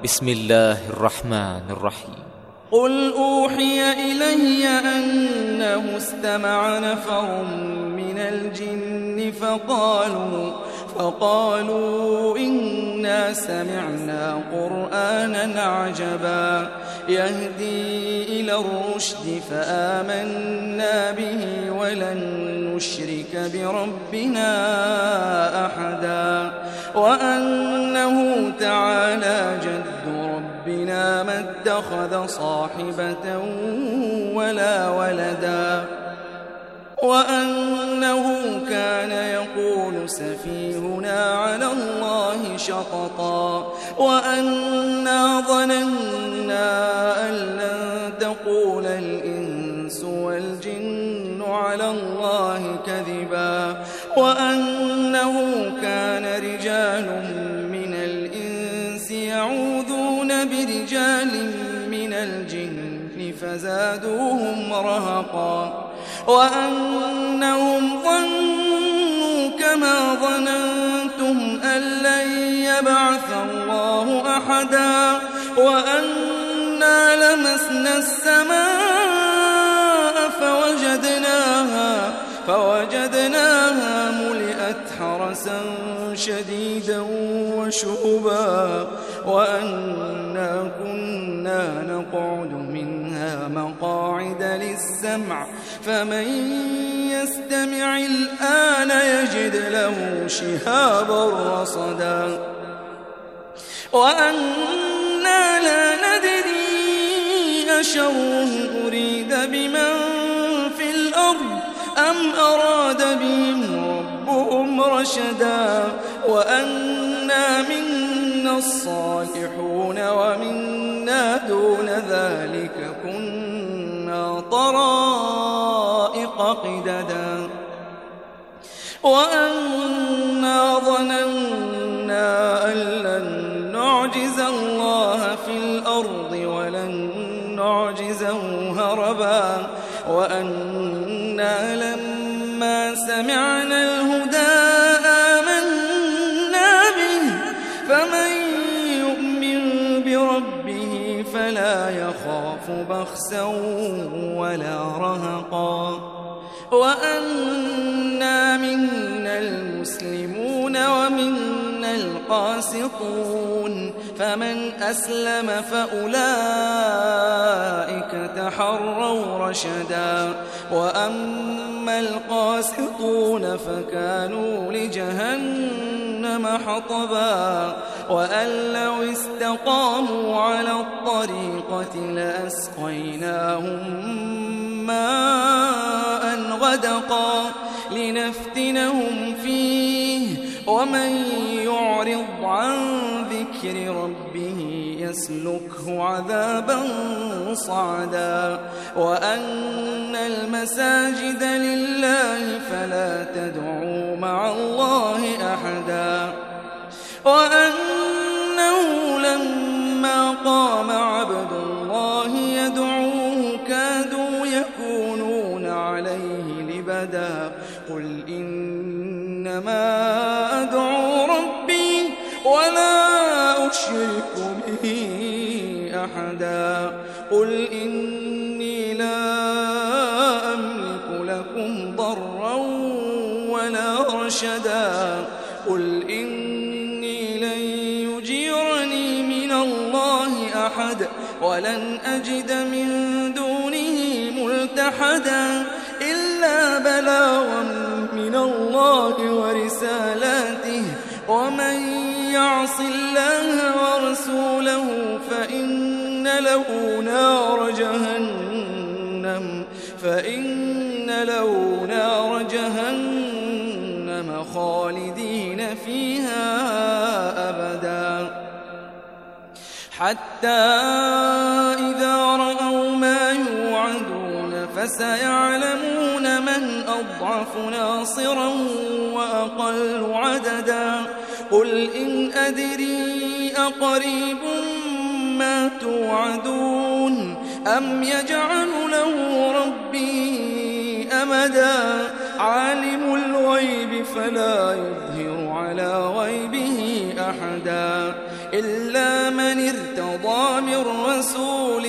بسم الله الرحمن الرحيم. قل أوحي إلي أنه استمع نفر من الجن فقالوا إنا سمعنا قرآنا عجبا يهدي إلى الرشد فآمنا به ولن نشرك بربنا أحدا وأنه تعالى جد ربنا ما اتخذ صاحبة ولا ولدا وأنه كان يقول سفيهنا على الله شططا وأنا ظننا أن لن تقول الإنس والجن على الله كذبا وأنه كان رجال من الإنس يعوذون برجال من الجن فزادوهم رهقا وأنهم ظنوا كما ظننتم أن لن يبعث الله أحدا وأنا لمسنا السماء فوجدناها ملئت حرسا شديدا وشهبا وأنا كنا نقعد منها مقاعد للسمع فمن يستمع الآن يجد له شهابا رصدا وأنا لا ندري أشر أريد بمن في الأرض أم أراد بهم ربهم رشدا وأنا منا الصالحون ومنا دون ذلك كنا طرائق قددا وأنا ظننا أن لن نعجز الله في الأرض ولن نعجزه هربا وأنا لما سمعنا الهدى آمنا به فمن يؤمن بربه فلا يخاف بخسا ولا رهقا وأنا منا المسلمون ومنا القاسطون فمن أسلم فأولئك تحروا رشدا وأما القاسطون فكانوا لجهنم حطبا وأن لو استقاموا على الطريقة لأسقيناهم ماء غدقا لنفتنهم فيه ومن يعرض عن ذكر ربه يسلكه عذابا صعدا وأن المساجد لله فلا تدعوا مع الله أحدا وأنه لما قام عبد الله يدعوه كادوا يكونون عليه لبدا قل إنما أدعو ربي ولا أشرك به أحدا قل إني لا أملك لكم ضرا ولا رشدا قل إني لن يجيرني من الله أحد ولن أجد من دونه ملتحدا إلا بلاغا من الله ورسالاته ومن يعص الله ورسوله فإن له نار جهنم خالدين فيها أبدا حتى إذا رأوا ما يوعدون فسيعلمون من أضعف ناصرا وأقل عددا قل إن أدري أقريب ما توعدون أم يجعل له ربي أمدا عالم الغيب فلا يظهر على غيبه أحدا إلا من ارتضى ارتضى من رسول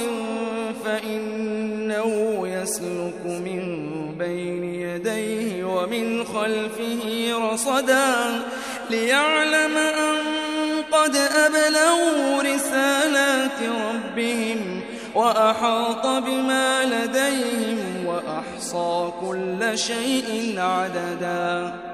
فإنه يسلك من بين يديه ومن خلفه رصدا ليعلم أن قد أبلغوا رسالات ربهم وأحاط بما لديهم وأحصى كل شيء عددا